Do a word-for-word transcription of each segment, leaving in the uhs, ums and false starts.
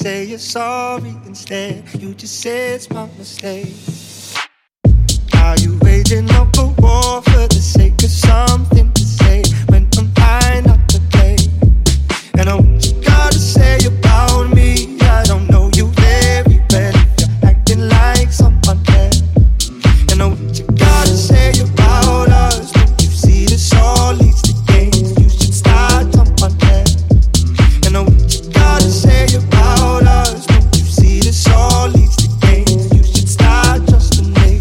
say you're sorry instead. You just say it's my mistake. Are you waging up a war for the sake of something to say when I'm trying not to play? And oh, what you gotta say about me? I don't know you very well if you're acting like someone else. And oh, what you gotta say about us? Don't you see this all leads to games? You should start someone else. And oh, what you gotta say about us? Don't you see this all leads to games? You should start just a name.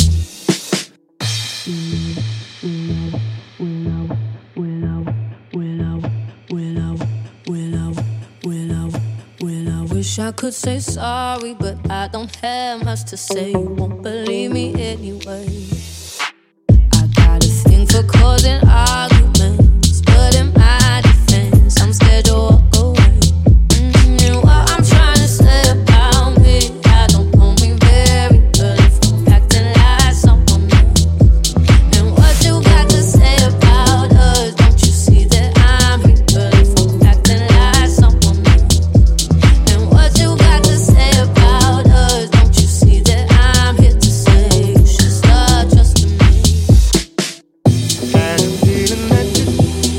Wish I could say sorry, but I don't have much to say. You won't believe me anyway. I got a thing for causing arguments, but in my defense, I'm scared you'll walk away. Mm-hmm. And what I'm trying to say about me, I don't know me very well if I'm acting like someone else. And what you got to say about us? Don't you see that I'm real if I'm acting like someone else? And what you got to say about us? Don't you see that I'm here to say you should start trusting me? And I'm feeling that you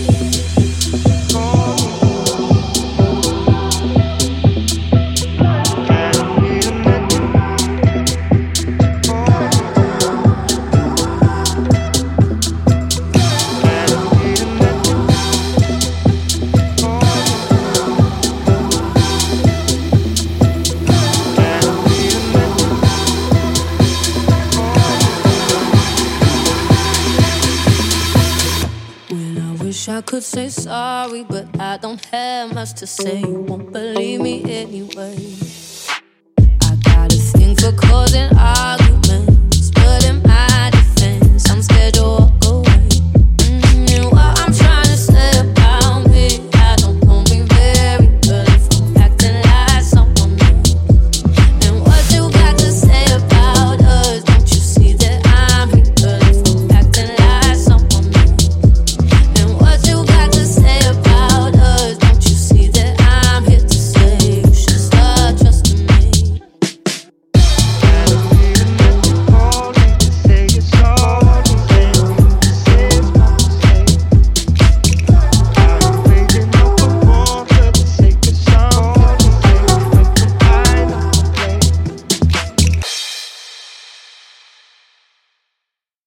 call me. And I'm feeling that you call me. And I'm feeling that you call me. Well, I wish I could say sorry, but I don't have much to say. You won't believe me anyway. I got a thing for causing arguments,